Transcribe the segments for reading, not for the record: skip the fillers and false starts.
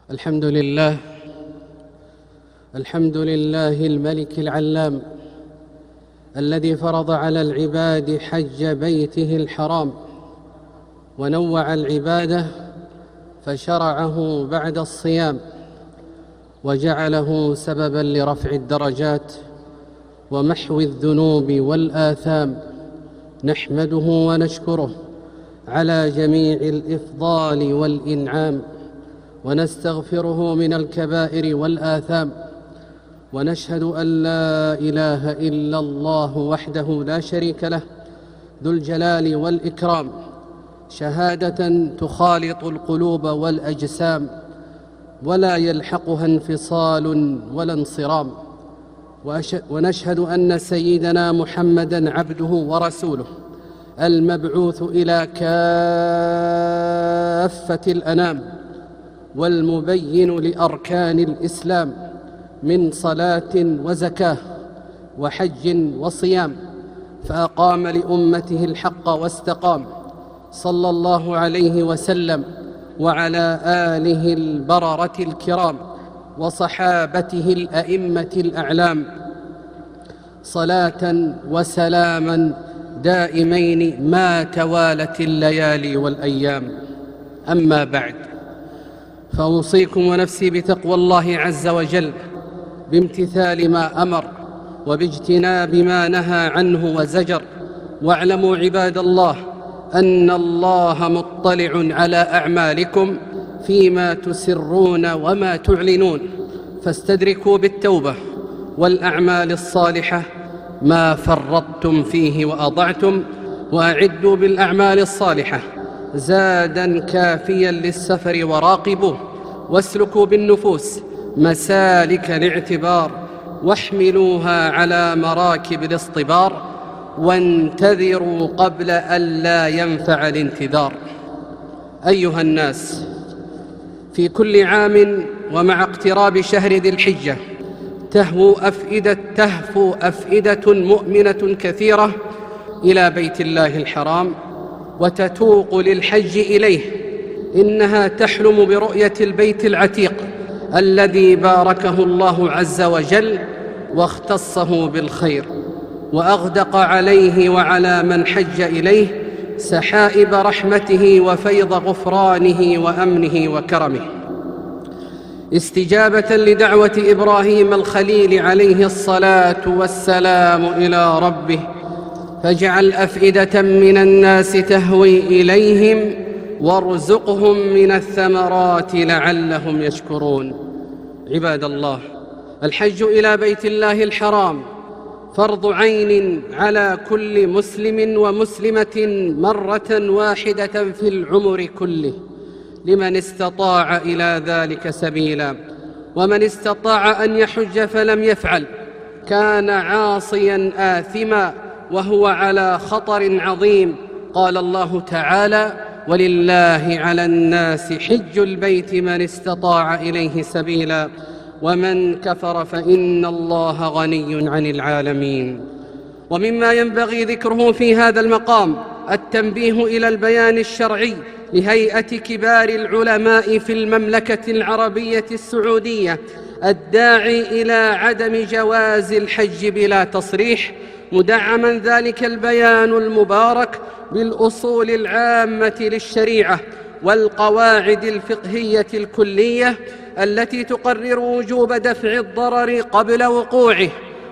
الحمد لله الملك العلام الذي فرض على العباد حج بيته الحرام، ونوع العبادة فشرعه بعد الصيام، وجعله سببا لرفع الدرجات ومحو الذنوب والآثام. نحمده ونشكره على جميع الإفضال والإنعام، ونستغفره من الكبائر والآثام، ونشهد أن لا إله إلا الله وحده لا شريك له ذو الجلال والإكرام، شهادة تخالط القلوب والأجسام ولا يلحقها انفصال ولا انصرام. ونشهد أن سيدنا محمدًا عبده ورسوله المبعوث إلى كافة الأنام، والمبين لأركان الإسلام من صلاة وزكاة وحج وصيام، فأقام لأمته الحق واستقام، صلى الله عليه وسلم وعلى آله البررة الكرام وصحابته الأئمة الأعلام، صلاة وسلاما دائمين ما توالت الليالي والأيام. أما بعد، فأوصيكم ونفسي بتقوى الله عز وجل، بامتثال ما أمر وباجتناب ما نهى عنه وزجر. واعلموا عباد الله أن الله مطلع على أعمالكم فيما تسرون وما تعلنون، فاستدركوا بالتوبة والأعمال الصالحة ما فرطتم فيه وأضعتم، وأعدوا بالأعمال الصالحة زادا كافيا للسفر وراقبوه، واسلكوا بالنفوس مسالك الاعتبار، واحملوها على مراكب الاصطبار، وانتظروا قبل أن لا ينفع الانتظار. أيها الناس، في كل عام ومع اقتراب شهر ذي الحجة تهفو أفئدة مؤمنة كثيرة إلى بيت الله الحرام وتتوق للحج إليه. إنها تحلم برؤية البيت العتيق الذي باركه الله عز وجل واختصه بالخير، وأغدق عليه وعلى من حج إليه سحائب رحمته وفيض غفرانه وأمنه وكرمه، استجابة لدعوة إبراهيم الخليل عليه الصلاة والسلام إلى ربه: فاجعل أفئدة من الناس تهوي إليهم وارزقهم من الثمرات لعلهم يشكرون. عباد الله، الحج إلى بيت الله الحرام فرض عين على كل مسلم ومسلمة مرة واحدة في العمر كله، لمن استطاع إلى ذلك سبيلا. ومن استطاع أن يحج فلم يفعل كان عاصيا آثما وهو على خطر عظيم. قال الله تعالى: ولله على الناس حج البيت من استطاع إليه سبيلا ومن كفر فإن الله غني عن العالمين. ومما ينبغي ذكره في هذا المقام التنبيه إلى البيان الشرعي لهيئة كبار العلماء في المملكة العربية السعودية الداعي إلى عدم جواز الحج بلا تصريح، مدعما ذلك البيان المبارك بالأصول العامة للشريعة والقواعد الفقهية الكلية التي تقرر وجوب دفع الضرر قبل وقوعه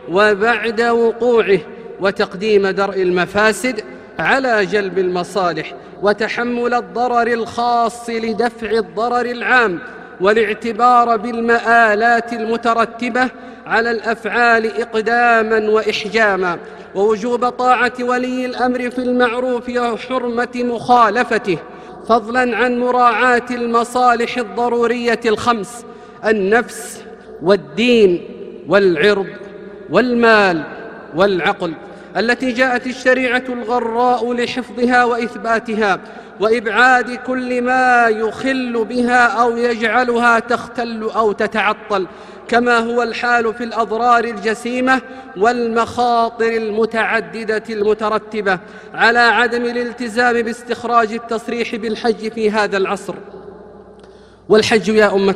وبعد وقوعه، وتقديم درء المفاسد على جلب المصالح، وتحمل الضرر الخاص لدفع الضرر العام، والاعتبار بالمآلات المترتبة على الأفعال إقداما وإحجاما، ووجوب طاعة ولي الأمر في المعروف وحرمة مخالفته، فضلا عن مراعاة المصالح الضرورية الخمس: النفس والدين والعرض والمال والعقل، التي جاءت الشريعة الغراء لحفظها وإثباتها، وإبعاد كل ما يخل بها أو يجعلها تختل أو تتعطل، كما هو الحال في الأضرار الجسيمة والمخاطر المتعددة المترتبة على عدم الالتزام باستخراج التصريح بالحج في هذا العصر. والحج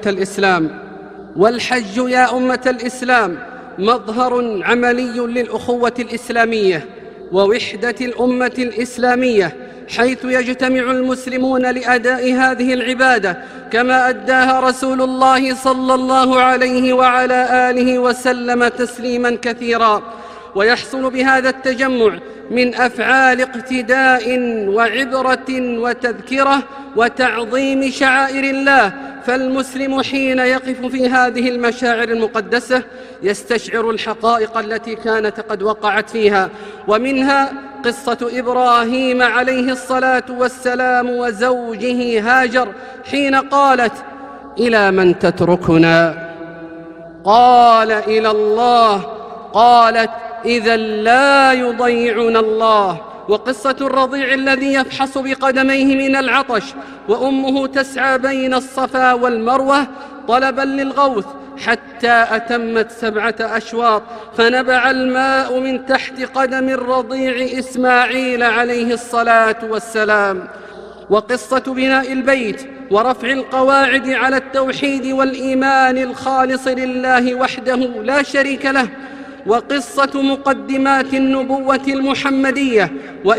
يا أمة الإسلام مظهر عملي للأخوة الإسلامية ووحدة الأمة الإسلامية، حيث يجتمع المسلمون لأداء هذه العبادة كما أداها رسول الله صلى الله عليه وعلى آله وسلم تسليما كثيرا. ويحصل بهذا التجمع من أفعال اقتداء وعبرة وتذكرة وتعظيم شعائر الله، فالمسلم حين يقف في هذه المشاعر المقدسة يستشعر الحقائق التي كانت قد وقعت فيها، ومنها قصة إبراهيم عليه الصلاة والسلام وزوجه هاجر حين قالت: إلى من تتركنا؟ قال: إلى الله. قالت: إذا لا يضيعنا الله. وقصة الرضيع الذي يفحص بقدميه من العطش وأمه تسعى بين الصفا والمروة طلبا للغوث حتى أتمت 7 أشواط فنبع الماء من تحت قدم الرضيع إسماعيل عليه الصلاة والسلام. وقصة بناء البيت ورفع القواعد على التوحيد والإيمان الخالص لله وحده لا شريك له. وقصة مقدمات النبوة المحمدية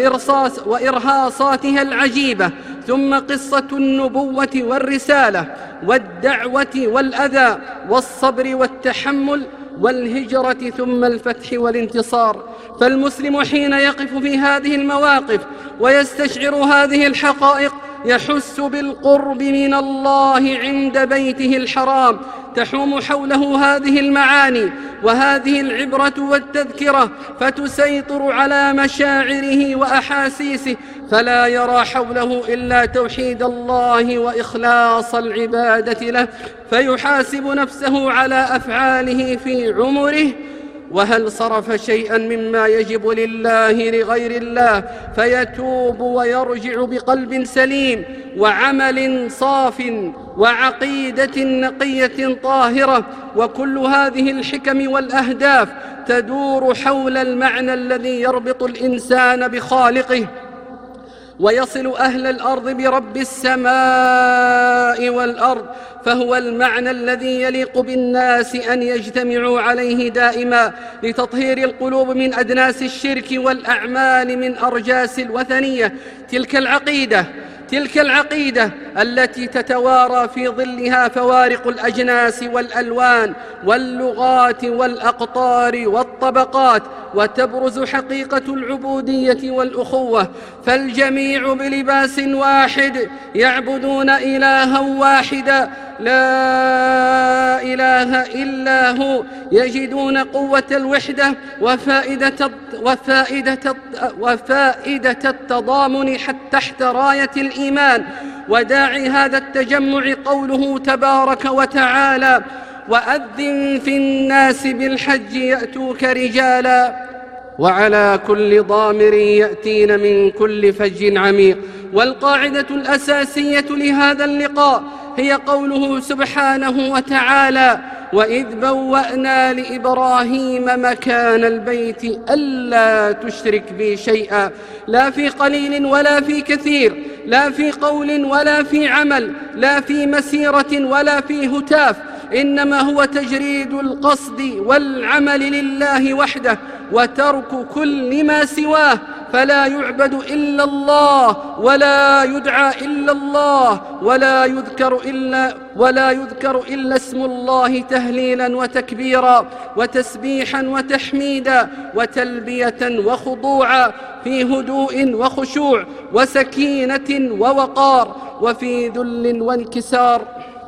وإرهاصاتها العجيبة، ثم قصة النبوة والرسالة والدعوة والأذى والصبر والتحمل والهجرة ثم الفتح والانتصار. فالمسلم حين يقف في هذه المواقف ويستشعر هذه الحقائق يحس بالقرب من الله عند بيته الحرام، تحوم حوله هذه المعاني وهذه العبرة والتذكرة فتسيطر على مشاعره وأحاسيسه، فلا يرى حوله إلا توحيد الله وإخلاص العبادة له، فيحاسب نفسه على أفعاله في عمره، وهل صرف شيئا مما يجب لله لغير الله، فيتوب ويرجع بقلب سليم وعمل صاف وعقيدة نقية طاهرة. وكل هذه الحكم والأهداف تدور حول المعنى الذي يربط الإنسان بخالقه ويصل أهل الأرض برب السماء والأرض، فهو المعنى الذي يليق بالناس أن يجتمعوا عليه دائما لتطهير القلوب من أدناس الشرك والأعمال من أرجاس الوثنية. تلك العقيدة التي تتوارى في ظلها فوارق الأجناس والألوان واللغات والأقطار والطبقات، وتبرز حقيقة العبودية والأخوة، فالجميع بلباس واحد يعبدون إلها واحدا لا إله إلا هو، يجدون قوة الوحدة وفائدة التضامن تحت راية الإيمان. وداعي هذا التجمع قوله تبارك وتعالى: وأذن في الناس بالحج يأتوك رجالا وعلى كل ضامر يأتين من كل فج عميق. والقاعدة الأساسية لهذا اللقاء هي قوله سبحانه وتعالى: وإذ بوأنا لإبراهيم مكان البيت ألا تشرك بي شيئا، لا في قليل ولا في كثير، لا في قول ولا في عمل، لا في مسيرة ولا في هتاف، إنما هو تجريد القصد والعمل لله وحده وترك كل ما سواه، فلا يعبد إلا الله ولا يدعى إلا الله ولا يذكر إلا اسم الله تهليلا وتكبيرا وتسبيحا وتحميدا وتلبية وخضوعا، في هدوء وخشوع وسكينة ووقار وفي ذل وانكسار.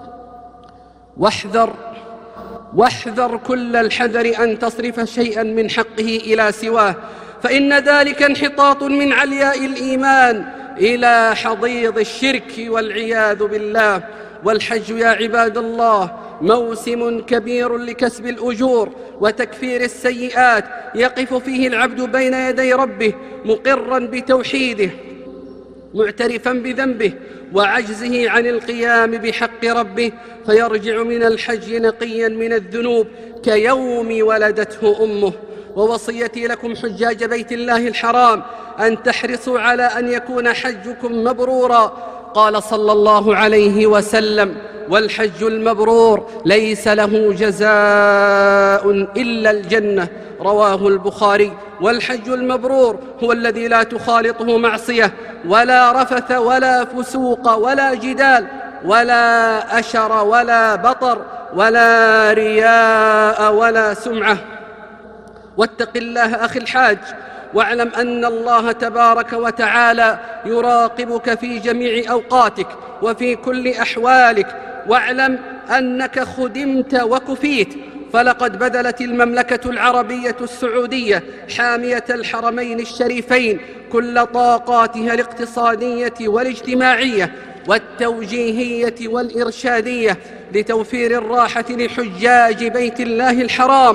واحذر كل الحذر أن تصرف شيئا من حقه إلى سواه، فإن ذلك انحطاط من علياء الإيمان إلى حضيض الشرك والعياذ بالله. والحج يا عباد الله موسم كبير لكسب الأجور وتكفير السيئات، يقف فيه العبد بين يدي ربه مقرا بتوحيده معترفا بذنبه وعجزه عن القيام بحق ربه، فيرجع من الحج نقيا من الذنوب كيوم ولدته أمه. ووصيتي لكم حجاج بيت الله الحرام أن تحرصوا على أن يكون حجكم مبرورا. قال صلى الله عليه وسلم: والحج المبرور ليس له جزاء إلا الجنة، رواه البخاري. والحج المبرور هو الذي لا تخالطه معصية ولا رفث ولا فسوق ولا جدال ولا أشر ولا بطر ولا رياء ولا سمعة. واتق الله أخي الحاج، واعلم أن الله تبارك وتعالى يراقبك في جميع أوقاتك وفي كل أحوالك، واعلم أنك خدمت وكفيت. فلقد بذلت المملكة العربية السعودية حامية الحرمين الشريفين كل طاقاتها الاقتصادية والاجتماعية والتوجيهية والإرشادية لتوفير الراحة لحجاج بيت الله الحرام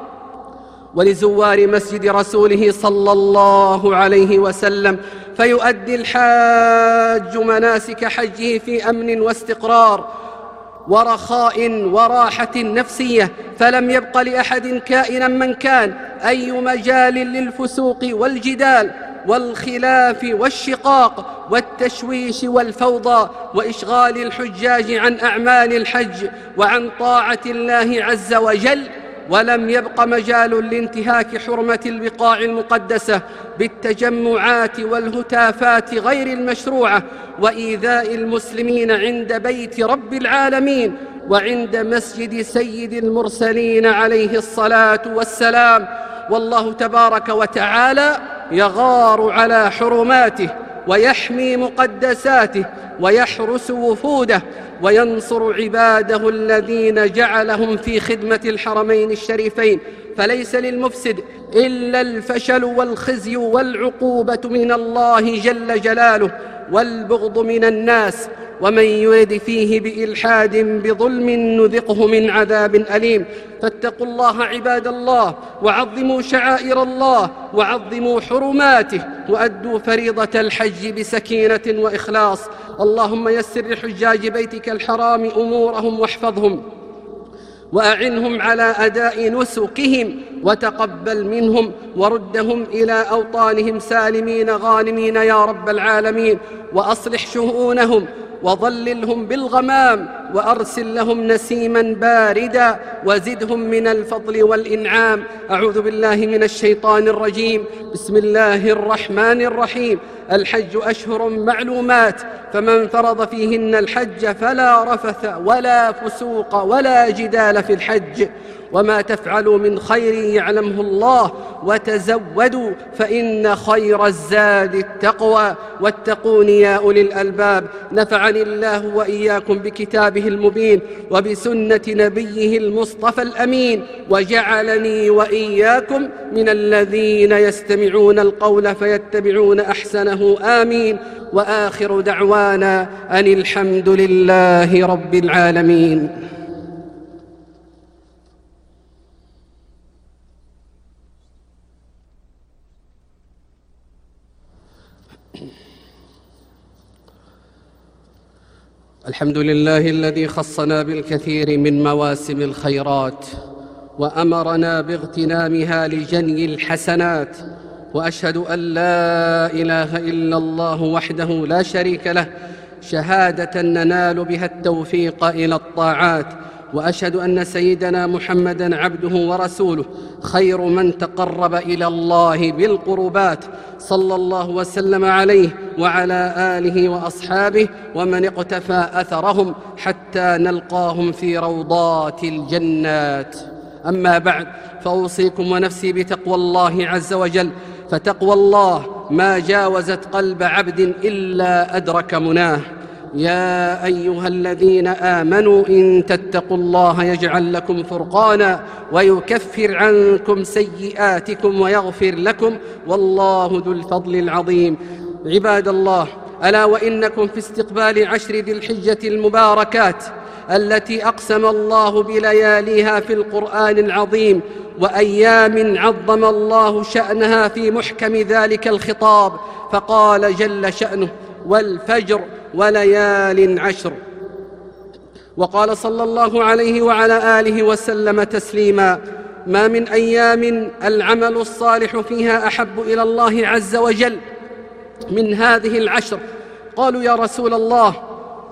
ولزوار مسجد رسوله صلى الله عليه وسلم، فيؤدي الحاج مناسك حجه في أمن واستقرار ورخاء وراحة نفسية، فلم يبق لأحد كائنا من كان أي مجال للفسوق والجدال والخلاف والشقاق والتشويش والفوضى وإشغال الحجاج عن أعمال الحج وعن طاعة الله عز وجل. ولم يبق مجال لانتهاك حرمة البقاع المقدسة بالتجمعات والهتافات غير المشروعة وإيذاء المسلمين عند بيت رب العالمين وعند مسجد سيد المرسلين عليه الصلاة والسلام. والله تبارك وتعالى يغار على حرماته ويحمي مقدساته ويحرس وفوده وينصر عباده الذين جعلهم في خدمة الحرمين الشريفين، فليس للمفسد إلا الفشل والخزي والعقوبة من الله جل جلاله والبغض من الناس، ومن يرد فيه بإلحاد بظلم نذقه من عذاب أليم. فاتقوا الله عباد الله، وعظموا شعائر الله وعظموا حرماته، وأدوا فريضة الحج بسكينة وإخلاص. اللهم يسر لحجاج بيتك الحرام أمورهم واحفظهم وأعنهم على أداء نسكهم، وتقبل منهم وردهم إلى أوطانهم سالمين غانمين يا رب العالمين، وأصلح شؤونهم وظللهم بالغمام وأرسل لهم نسيما باردا وزدهم من الفضل والإنعام. أعوذ بالله من الشيطان الرجيم. بسم الله الرحمن الرحيم. الحج أشهر معلومات، فمن فرض فيهن الحج فلا رفث ولا فسوق ولا جدال في الحج، وما تفعلوا من خير يعلمه الله، وتزودوا فإن خير الزاد التقوى، واتقون يا أولي الألباب. نفعني الله وإياكم بكتابه المبين وبسنة نبيه المصطفى الأمين، وجعلني وإياكم من الذين يستمعون القول فيتبعون أحسنه. آمين. وآخر دعوانا أن الحمد لله رب العالمين. الحمد لله الذي خصنا بالكثير من مواسم الخيرات وأمرنا باغتنامها لجني الحسنات، وأشهد أن لا إله إلا الله وحده لا شريك له شهادة ننال بها التوفيق إلى الطاعات، وأشهد أن سيدنا محمدًا عبده ورسوله خير من تقرب إلى الله بالقربات، صلى الله وسلم عليه وعلى آله وأصحابه ومن اقتفى أثرهم حتى نلقاهم في روضات الجنات. أما بعد، فأوصيكم ونفسي بتقوى الله عز وجل، فتقوى الله ما جاوزت قلب عبد إلا أدرك مناه. يا أيها الذين آمنوا إن تتقوا الله يجعل لكم فرقانا ويكفر عنكم سيئاتكم ويغفر لكم، والله ذو الفضل العظيم. عباد الله، ألا وإنكم في استقبال عشر ذي الحجة المباركات التي أقسم الله بلياليها في القرآن العظيم، وأيام عظم الله شأنها في محكم ذلك الخطاب، فقال جل شأنه: والفجر وليال عشر. وقال صلى الله عليه وعلى آله وسلم تسليما: ما من أيام العمل الصالح فيها أحب إلى الله عز وجل من هذه العشر. قالوا: يا رسول الله،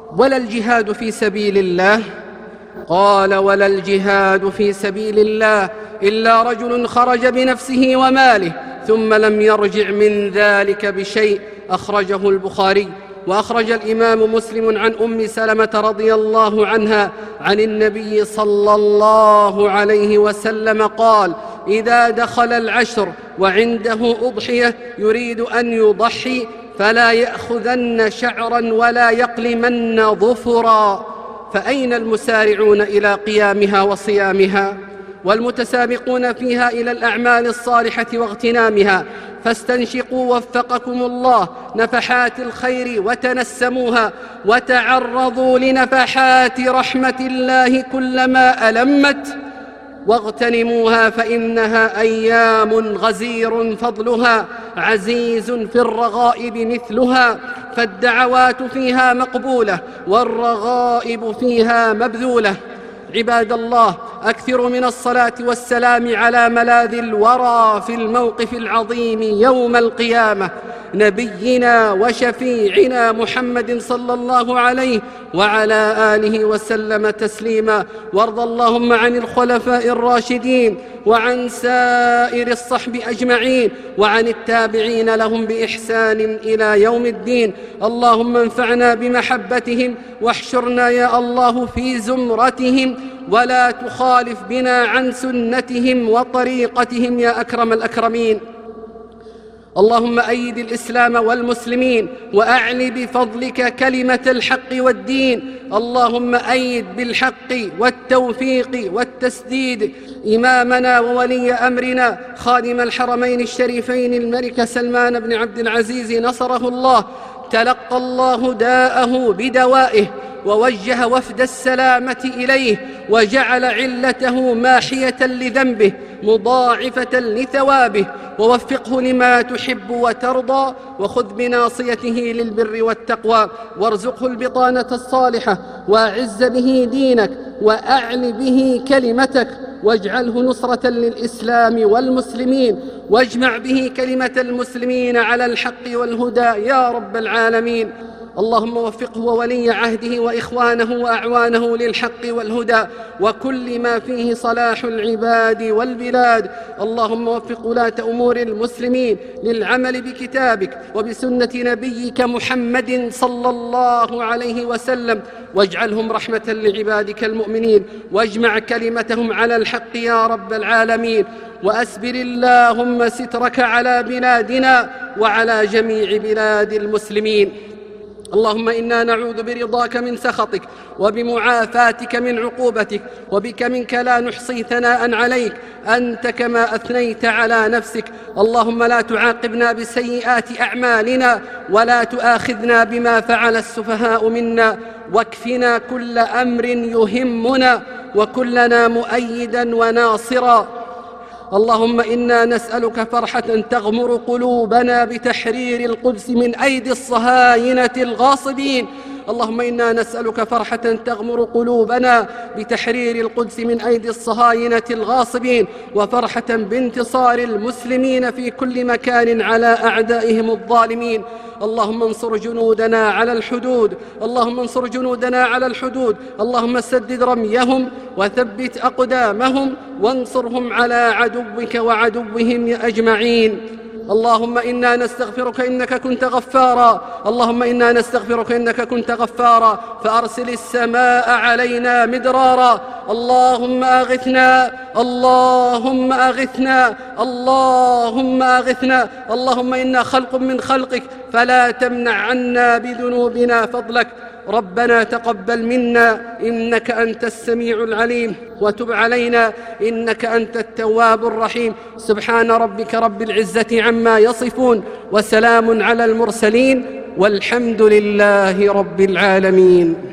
ولا الجهاد في سبيل الله؟ قال: ولا الجهاد في سبيل الله إلا رجل خرج بنفسه وماله ثم لم يرجع من ذلك بشيء. أخرجه البخاري. وأخرج الإمام مسلم عن أم سلمة رضي الله عنها عن النبي صلى الله عليه وسلم قال: إذا دخل العشر وعنده أضحية يريد أن يضحي فلا يأخذن شعرا ولا يقلمن ظفرا. فأين المسارعون إلى قيامها وصيامها والمتسابقون فيها إلى الأعمال الصالحة واغتنامها؟ فاستنشقوا وفقكم الله نفحات الخير وتنسموها، وتعرضوا لنفحات رحمة الله كلما ألمت، واغتنموها فإنها أيام غزير فضلها، عزيز في الرغائب مثلها، فالدعوات فيها مقبولة والرغائب فيها مبذولة. عباد الله، أكثروا من الصلاة والسلام على ملاذ الورى في الموقف العظيم يوم القيامة، نبينا وشفيعنا محمد صلى الله عليه وعلى آله وسلم تسليما. وارض اللهم عن الخلفاء الراشدين وعن سائر الصحب أجمعين وعن التابعين لهم بإحسان إلى يوم الدين. اللهم انفعنا بمحبتهم واحشرنا يا الله في زمرتهم، ولا تخالف بنا عن سنتهم وطريقتهم يا أكرم الأكرمين. اللهم أيد الإسلام والمسلمين وأعل بفضلك كلمة الحق والدين. اللهم أيد بالحق والتوفيق والتسديد إمامنا وولي أمرنا خادم الحرمين الشريفين الملك سلمان بن عبد العزيز نصره الله. تلقى الله داءه بدوائه ووجه وفد السلامة إليه، وجعل علته ماحية لذنبه مضاعفة لثوابه، ووفقه لما تحب وترضى، وخذ بناصيته للبر والتقوى، وارزقه البطانة الصالحة، وأعز به دينك وأعل به كلمتك، واجعله نصرة للإسلام والمسلمين، واجمع به كلمة المسلمين على الحق والهدى يا رب العالمين. اللهم وفقه وولي عهده وإخوانه وأعوانه للحق والهدى وكل ما فيه صلاح العباد والبلاد. اللهم وفق ولاة أمور المسلمين للعمل بكتابك وبسنة نبيك محمد صلى الله عليه وسلم، واجعلهم رحمة لعبادك المؤمنين، واجمع كلمتهم على الحق يا رب العالمين. وأسبل اللهم سترك على بلادنا وعلى جميع بلاد المسلمين. اللهم إنا نعوذ برضاك من سخطك وبمعافاتك من عقوبتك، وبك منك لا نحصي ثناء عليك أنت كما أثنيت على نفسك. اللهم لا تعاقبنا بسيئات أعمالنا ولا تؤاخذنا بما فعل السفهاء منا، واكفنا كل أمر يهمنا وكلنا مؤيدا وناصرا. اللهم إنا نسألك فرحة تغمر قلوبنا بتحرير القدس من أيدي الصهاينة الغاصبين. اللهم إنا نسألك فرحة تغمر قلوبنا بتحرير القدس من أيدي الصهاينة الغاصبين، وفرحة بانتصار المسلمين في كل مكان على أعدائهم الظالمين. اللهم انصر جنودنا على الحدود، اللهم انصر جنودنا على الحدود، اللهم سدد رميهم وثبت أقدامهم وانصرهم على عدوك وعدوهم أجمعين. اللهم إنا نستغفرك إنك كنت غفارا، اللهم إنا نستغفرك إنك كنت غفارا، فأرسل السماء علينا مدرارا. اللهم أغثنا، اللهم أغثنا، اللهم أغثنا. اللهم إنا خلق من خلقك فلا تمنع عنا بذنوبنا فضلك. ربنا تقبل منا إنك أنت السميع العليم، وتب علينا إنك أنت التواب الرحيم. سبحان ربك رب العزة عما يصفون، وسلام على المرسلين، والحمد لله رب العالمين.